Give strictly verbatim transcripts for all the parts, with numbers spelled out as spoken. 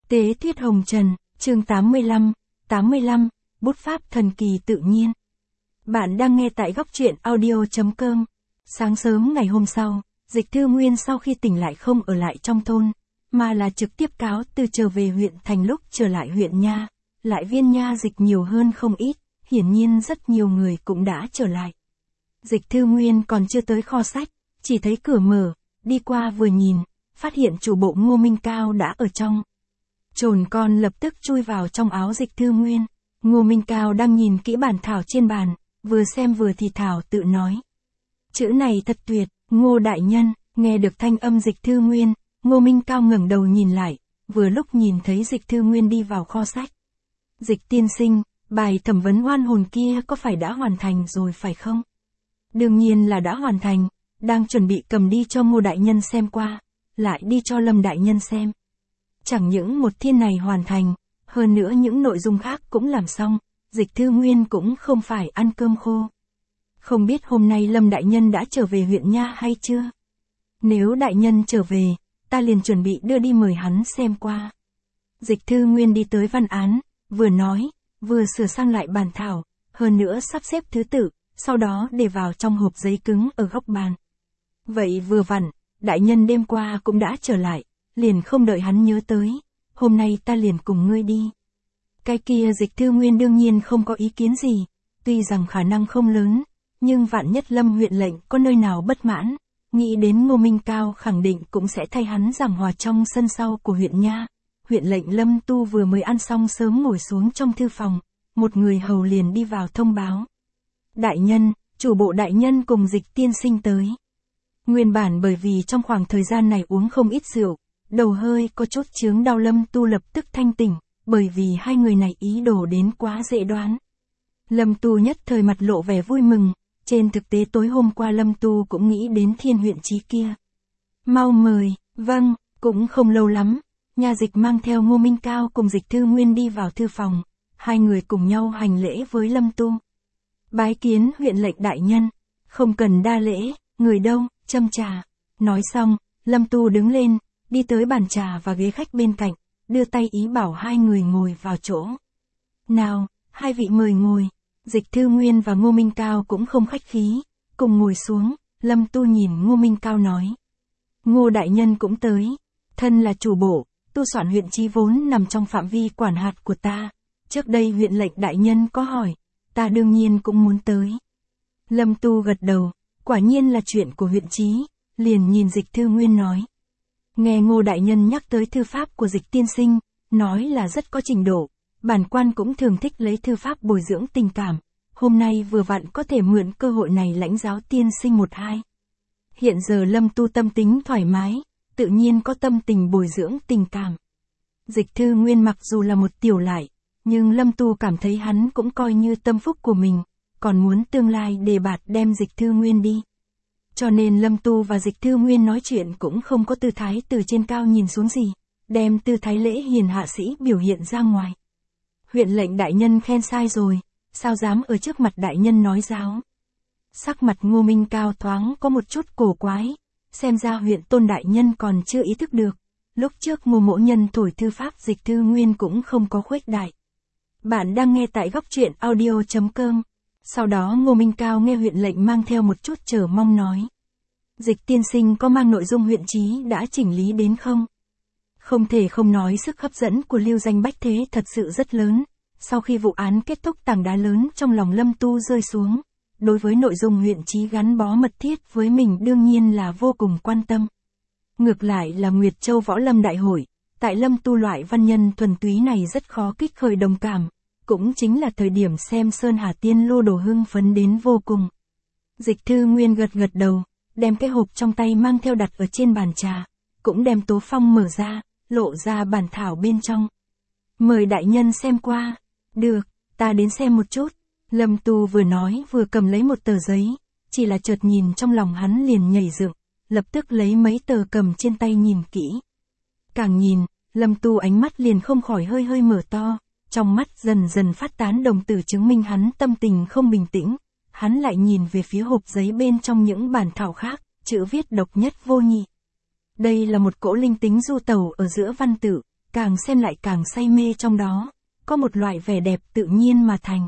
Tế Thuyết Hồng Trần, chương tám mươi lăm, tám mươi lăm, bút pháp thần kỳ tự nhiên. Bạn đang nghe tại góc truyện audio chấm com. Sáng sớm ngày hôm sau, Dịch Thư Nguyên sau khi tỉnh lại không ở lại trong thôn, mà là trực tiếp cáo từ trở về huyện thành. Lúc trở lại huyện nha, lại viên nha dịch nhiều hơn không ít, hiển nhiên rất nhiều người cũng đã trở lại. Dịch Thư Nguyên còn chưa tới kho sách, chỉ thấy cửa mở, đi qua vừa nhìn, phát hiện chủ bộ Ngô Minh Cao đã ở trong. Trồn con lập tức chui vào trong áo Dịch Thư Nguyên. Ngô Minh Cao đang nhìn kỹ bản thảo trên bàn, vừa xem vừa thì thảo tự nói. Chữ này thật tuyệt, Ngô đại nhân. Nghe được thanh âm Dịch Thư Nguyên, Ngô Minh Cao ngẩng đầu nhìn lại, vừa lúc nhìn thấy Dịch Thư Nguyên đi vào kho sách. Dịch tiên sinh, bài thẩm vấn oan hồn kia có phải đã hoàn thành rồi phải không? Đương nhiên là đã hoàn thành, đang chuẩn bị cầm đi cho Ngô đại nhân xem qua, lại đi cho Lâm đại nhân xem. Chẳng những một thiên này hoàn thành, hơn nữa những nội dung khác cũng làm xong, Dịch Thư Nguyên cũng không phải ăn cơm khô. Không biết hôm nay Lâm đại nhân đã trở về huyện nha hay chưa? Nếu đại nhân trở về, ta liền chuẩn bị đưa đi mời hắn xem qua. Dịch Thư Nguyên đi tới văn án, vừa nói, vừa sửa sang lại bản thảo, hơn nữa sắp xếp thứ tự, sau đó để vào trong hộp giấy cứng ở góc bàn. Vậy vừa vặn, đại nhân đêm qua cũng đã trở lại, liền không đợi hắn nhớ tới, hôm nay ta liền cùng ngươi đi. Cái kia Dịch Thư Nguyên đương nhiên không có ý kiến gì, tuy rằng khả năng không lớn, nhưng vạn nhất Lâm huyện lệnh có nơi nào bất mãn, nghĩ đến Ngô Minh Cao khẳng định cũng sẽ thay hắn giảng hòa trong sân sau của huyện nha. Huyện lệnh Lâm Tu vừa mới ăn xong sớm ngồi xuống trong thư phòng, một người hầu liền đi vào thông báo. Đại nhân, chủ bộ đại nhân cùng Dịch tiên sinh tới. Nguyên bản bởi vì trong khoảng thời gian này uống không ít rượu, đầu hơi có chút chướng đau, Lâm Tu lập tức thanh tỉnh, bởi vì hai người này ý đồ đến quá dễ đoán. Lâm Tu nhất thời mặt lộ vẻ vui mừng, trên thực tế tối hôm qua Lâm Tu cũng nghĩ đến Thiên huyện chí kia. Mau mời, vâng, cũng không lâu lắm, nha dịch mang theo Ngô Minh Cao cùng Dịch Thư Nguyên đi vào thư phòng, hai người cùng nhau hành lễ với Lâm Tu. Bái kiến huyện lệnh đại nhân, không cần đa lễ, người đâu, châm trà. Nói xong, Lâm Tu đứng lên, đi tới bàn trà và ghế khách bên cạnh, đưa tay ý bảo hai người ngồi vào chỗ. Nào, hai vị mời ngồi. Dịch Thư Nguyên và Ngô Minh Cao cũng không khách khí, cùng ngồi xuống. Lâm Tu nhìn Ngô Minh Cao nói. Ngô đại nhân cũng tới, thân là chủ bộ, tu soạn huyện chí vốn nằm trong phạm vi quản hạt của ta. Trước đây huyện lệnh đại nhân có hỏi, ta đương nhiên cũng muốn tới. Lâm Tu gật đầu, quả nhiên là chuyện của huyện chí, liền nhìn Dịch Thư Nguyên nói. Nghe Ngô đại nhân nhắc tới thư pháp của Dịch tiên sinh, nói là rất có trình độ, bản quan cũng thường thích lấy thư pháp bồi dưỡng tình cảm, hôm nay vừa vặn có thể mượn cơ hội này lãnh giáo tiên sinh một hai. Hiện giờ Lâm Tu tâm tính thoải mái, tự nhiên có tâm tình bồi dưỡng tình cảm. Dịch Thư Nguyên mặc dù là một tiểu lại, nhưng Lâm Tu cảm thấy hắn cũng coi như tâm phúc của mình, còn muốn tương lai đề bạt đem Dịch Thư Nguyên đi. Cho nên Lâm Tu và Dịch Thư Nguyên nói chuyện cũng không có tư thái từ trên cao nhìn xuống gì, đem tư thái lễ hiền hạ sĩ biểu hiện ra ngoài. Huyện lệnh đại nhân khen sai rồi, sao dám ở trước mặt đại nhân nói giáo. Sắc mặt Ngô Minh Cao thoáng có một chút cổ quái, xem ra huyện tôn đại nhân còn chưa ý thức được. Lúc trước Ngô mỗ nhân thổi thư pháp Dịch Thư Nguyên cũng không có khuếch đại. Bạn đang nghe tại góc truyện audio chấm com. Sau đó Ngô Minh Cao nghe huyện lệnh mang theo một chút chờ mong nói. Dịch tiên sinh có mang nội dung huyện chí đã chỉnh lý đến không? Không thể không nói sức hấp dẫn của lưu danh bách thế thật sự rất lớn. Sau khi vụ án kết thúc, tảng đá lớn trong lòng Lâm Tu rơi xuống. Đối với nội dung huyện chí gắn bó mật thiết với mình đương nhiên là vô cùng quan tâm. Ngược lại là Nguyệt Châu Võ Lâm Đại Hội, tại Lâm Tu loại văn nhân thuần túy này rất khó kích khởi đồng cảm. Cũng chính là thời điểm xem Sơn Hà Tiên Lô Đồ hưng phấn đến vô cùng. Dịch Thư Nguyên gật gật đầu, đem cái hộp trong tay mang theo đặt ở trên bàn trà, cũng đem tố phong mở ra, lộ ra bản thảo bên trong. Mời đại nhân xem qua. Được, ta đến xem một chút. Lâm Tu vừa nói vừa cầm lấy một tờ giấy, chỉ là chợt nhìn trong lòng hắn liền nhảy dựng, lập tức lấy mấy tờ cầm trên tay nhìn kỹ. Càng nhìn, Lâm Tu ánh mắt liền không khỏi hơi hơi mở to, trong mắt dần dần phát tán đồng tử chứng minh hắn tâm tình không bình tĩnh. Hắn lại nhìn về phía hộp giấy bên trong những bản thảo khác, chữ viết độc nhất vô nhị. Đây là một cỗ linh tính du tẩu ở giữa văn tự, càng xem lại càng say mê trong đó, có một loại vẻ đẹp tự nhiên mà thành.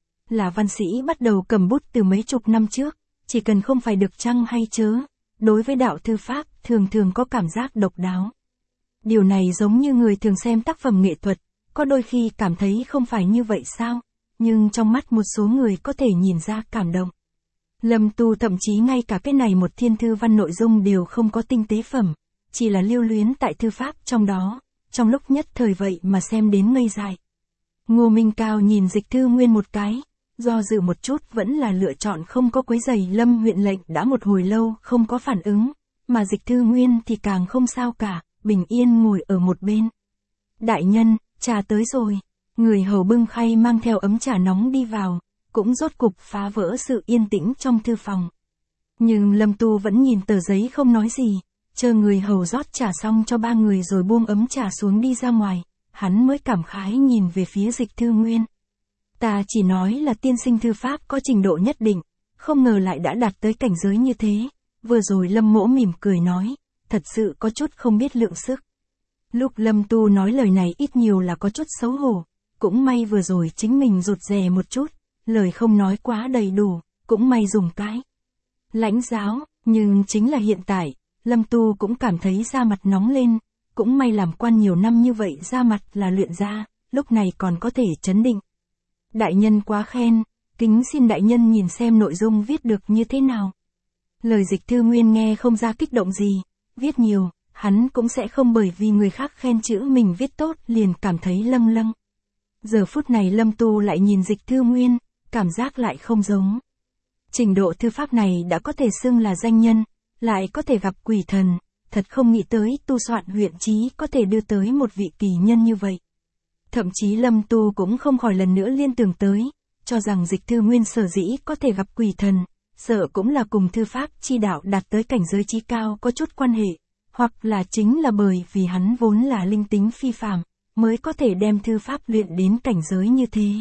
Là văn sĩ bắt đầu cầm bút từ mấy chục năm trước, chỉ cần không phải được chăng hay chớ, đối với đạo thư pháp thường thường có cảm giác độc đáo. Điều này giống như người thường xem tác phẩm nghệ thuật, có đôi khi cảm thấy không phải như vậy sao, nhưng trong mắt một số người có thể nhìn ra cảm động. Lâm Tu thậm chí ngay cả cái này một thiên thư văn nội dung đều không có tinh tế phẩm, chỉ là lưu luyến tại thư pháp trong đó, trong lúc nhất thời vậy mà xem đến ngây dại. Ngô Minh Cao nhìn Dịch Thư Nguyên một cái, do dự một chút vẫn là lựa chọn không có quấy rầy Lâm huyện lệnh đã một hồi lâu không có phản ứng, mà Dịch Thư Nguyên thì càng không sao cả, bình yên ngồi ở một bên. Đại nhân, trà tới rồi. Người hầu bưng khay mang theo ấm trà nóng đi vào, cũng rốt cục phá vỡ sự yên tĩnh trong thư phòng. Nhưng Lâm Tu vẫn nhìn tờ giấy không nói gì, chờ người hầu rót trà xong cho ba người rồi buông ấm trà xuống đi ra ngoài, hắn mới cảm khái nhìn về phía Dịch Thư Nguyên. Ta chỉ nói là tiên sinh thư pháp có trình độ nhất định, không ngờ lại đã đạt tới cảnh giới như thế. Vừa rồi Lâm Mỗ mỉm cười nói, thật sự có chút không biết lượng sức. Lúc Lâm Tu nói lời này ít nhiều là có chút xấu hổ, cũng may vừa rồi chính mình rụt rè một chút, lời không nói quá đầy đủ, cũng may dùng cái lãnh giáo, nhưng chính là hiện tại, Lâm Tu cũng cảm thấy da mặt nóng lên, cũng may làm quan nhiều năm như vậy da mặt là luyện ra, lúc này còn có thể trấn định. Đại nhân quá khen, kính xin đại nhân nhìn xem nội dung viết được như thế nào. Lời Dịch Thư Nguyên nghe không ra kích động gì, viết nhiều, hắn cũng sẽ không bởi vì người khác khen chữ mình viết tốt liền cảm thấy lâng lâng. Giờ phút này Lâm Tu lại nhìn Dịch Thư Nguyên, cảm giác lại không giống. Trình độ thư pháp này đã có thể xưng là danh nhân, lại có thể gặp quỷ thần, thật không nghĩ tới tu soạn huyện chí có thể đưa tới một vị kỳ nhân như vậy. Thậm chí Lâm Tu cũng không khỏi lần nữa liên tưởng tới, cho rằng Dịch Thư Nguyên sở dĩ có thể gặp quỷ thần, sợ cũng là cùng thư pháp chi đạo đạt tới cảnh giới chí cao có chút quan hệ, hoặc là chính là bởi vì hắn vốn là linh tính phi phàm, mới có thể đem thư pháp luyện đến cảnh giới như thế.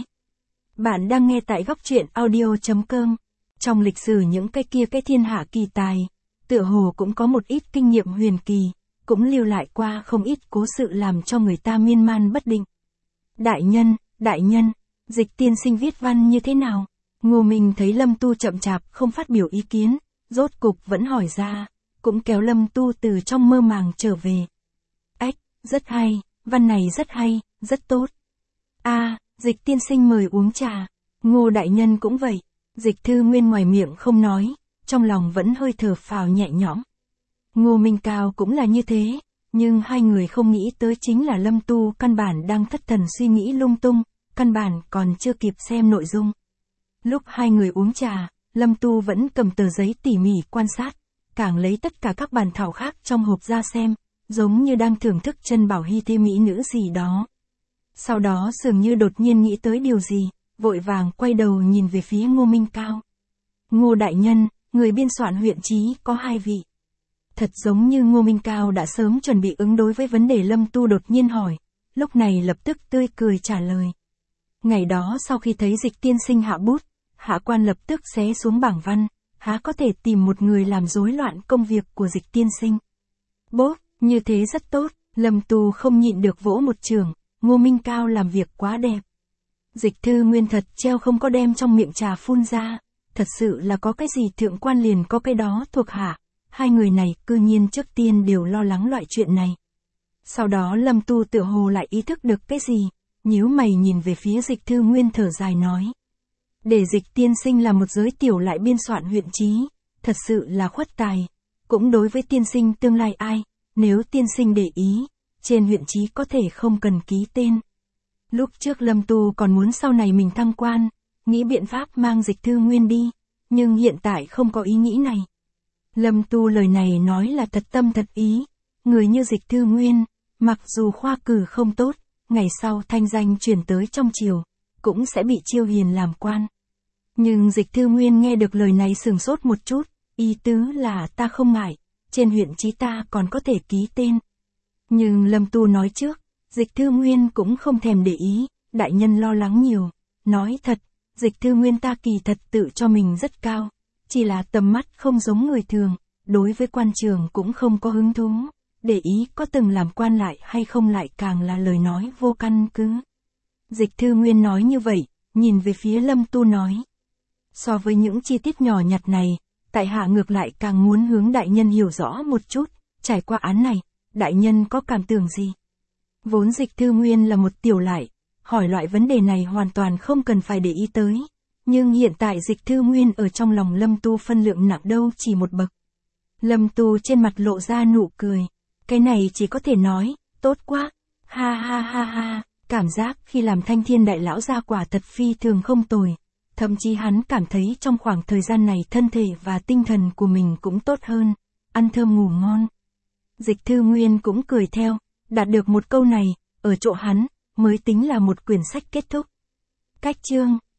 Bạn đang nghe tại góc truyện audio chấm com. Trong lịch sử những cái kia cái thiên hạ kỳ tài, tựa hồ cũng có một ít kinh nghiệm huyền kỳ, cũng lưu lại qua không ít cố sự làm cho người ta miên man bất định. Đại nhân, đại nhân, Dịch tiên sinh viết văn như thế nào? Ngô Minh thấy Lâm Tu chậm chạp không phát biểu ý kiến, rốt cục vẫn hỏi ra, cũng kéo Lâm Tu từ trong mơ màng trở về. Ách, rất hay, văn này rất hay, rất tốt. A, à, Dịch tiên sinh mời uống trà. Ngô đại nhân cũng vậy. Dịch Thư Nguyên ngoài miệng không nói, trong lòng vẫn hơi thở phào nhẹ nhõm. Ngô Minh Cao cũng là như thế, nhưng hai người không nghĩ tới chính là Lâm Tu căn bản đang thất thần suy nghĩ lung tung, căn bản còn chưa kịp xem nội dung. Lúc hai người uống trà, Lâm Tu vẫn cầm tờ giấy tỉ mỉ quan sát, càng lấy tất cả các bản thảo khác trong hộp ra xem, giống như đang thưởng thức chân bảo hy thi mỹ nữ gì đó. Sau đó dường như đột nhiên nghĩ tới điều gì, vội vàng quay đầu nhìn về phía Ngô Minh Cao. Ngô đại nhân, người biên soạn huyện chí có hai vị. Thật giống như Ngô Minh Cao đã sớm chuẩn bị ứng đối với vấn đề Lâm Tu đột nhiên hỏi, lúc này lập tức tươi cười trả lời. Ngày đó sau khi thấy Dịch tiên sinh hạ bút, hạ quan lập tức xé xuống bảng văn, há có thể tìm một người làm rối loạn công việc của Dịch tiên sinh. Bốp, như thế rất tốt, Lâm Tu không nhịn được vỗ một trường, Ngô Minh Cao làm việc quá đẹp. Dịch Thư Nguyên thật treo không có đem trong miệng trà phun ra, thật sự là có cái gì thượng quan liền có cái đó thuộc hạ, hai người này cư nhiên trước tiên đều lo lắng loại chuyện này. Sau đó Lâm Tu tựa hồ lại ý thức được cái gì, nhíu mày nhìn về phía Dịch Thư Nguyên thở dài nói. Để Dịch tiên sinh là một giới tiểu lại biên soạn huyện chí, thật sự là khuất tài, cũng đối với tiên sinh tương lai ai, nếu tiên sinh để ý, trên huyện chí có thể không cần ký tên. Lúc trước Lâm Tu còn muốn sau này mình thăng quan, nghĩ biện pháp mang Dịch Thư Nguyên đi, nhưng hiện tại không có ý nghĩ này. Lâm Tu lời này nói là thật tâm thật ý, người như Dịch Thư Nguyên, mặc dù khoa cử không tốt, ngày sau thanh danh truyền tới trong triều, cũng sẽ bị chiêu hiền làm quan. Nhưng Dịch Thư Nguyên nghe được lời này sửng sốt một chút, ý tứ là ta không ngại, trên huyện chí ta còn có thể ký tên. Nhưng Lâm Tu nói trước, Dịch Thư Nguyên cũng không thèm để ý, đại nhân lo lắng nhiều, nói thật, Dịch Thư Nguyên ta kỳ thật tự cho mình rất cao, chỉ là tầm mắt không giống người thường, đối với quan trường cũng không có hứng thú, để ý có từng làm quan lại hay không lại càng là lời nói vô căn cứ. Dịch Thư Nguyên nói như vậy, nhìn về phía Lâm Tu nói. So với những chi tiết nhỏ nhặt này, tại hạ ngược lại càng muốn hướng đại nhân hiểu rõ một chút, trải qua án này, đại nhân có cảm tưởng gì? Vốn Dịch Thư Nguyên là một tiểu lại, hỏi loại vấn đề này hoàn toàn không cần phải để ý tới. Nhưng hiện tại Dịch Thư Nguyên ở trong lòng Lâm Tu phân lượng nặng đâu chỉ một bậc. Lâm Tu trên mặt lộ ra nụ cười. Cái này chỉ có thể nói, tốt quá. Ha ha ha ha, cảm giác khi làm Thanh Thiên Đại Lão gia quả thật phi thường không tồi. Thậm chí hắn cảm thấy trong khoảng thời gian này thân thể và tinh thần của mình cũng tốt hơn. Ăn thơm ngủ ngon. Dịch Thư Nguyên cũng cười theo, đạt được một câu này, ở chỗ hắn, mới tính là một quyển sách kết thúc. Cách chương